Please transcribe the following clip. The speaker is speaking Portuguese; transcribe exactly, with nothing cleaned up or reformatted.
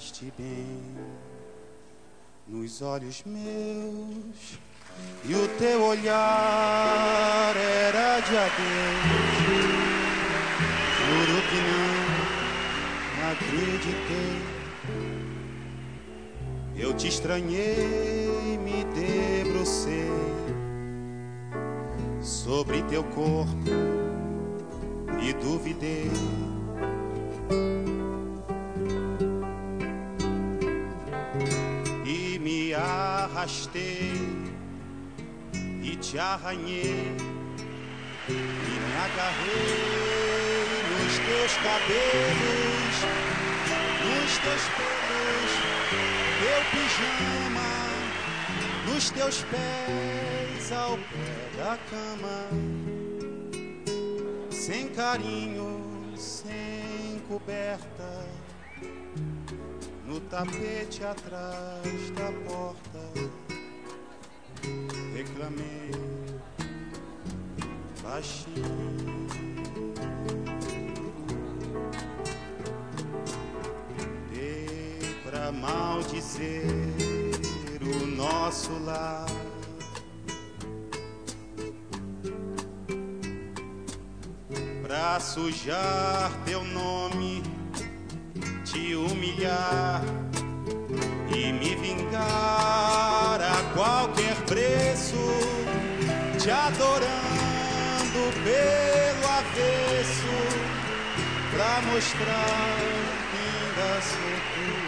olhaste bem nos olhos meus, e o teu olhar era de adeus. Juro que não acreditei, eu te estranhei, me debrucei sobre teu corpo e duvidei. E me arrastei e te arranhei e me agarrei nos teus cabelos, nos teus pelos, teu pijama, nos teus pés ao pé da cama, sem carinho, sem coberta, no tapete atrás da porta. Reclamei baixinho, dei pra maldizer o nosso lar. Pra sujar teu nome, te humilhar e me vingar a qualquer preço, te adorando pelo avesso, pra mostrar que ainda sou tu.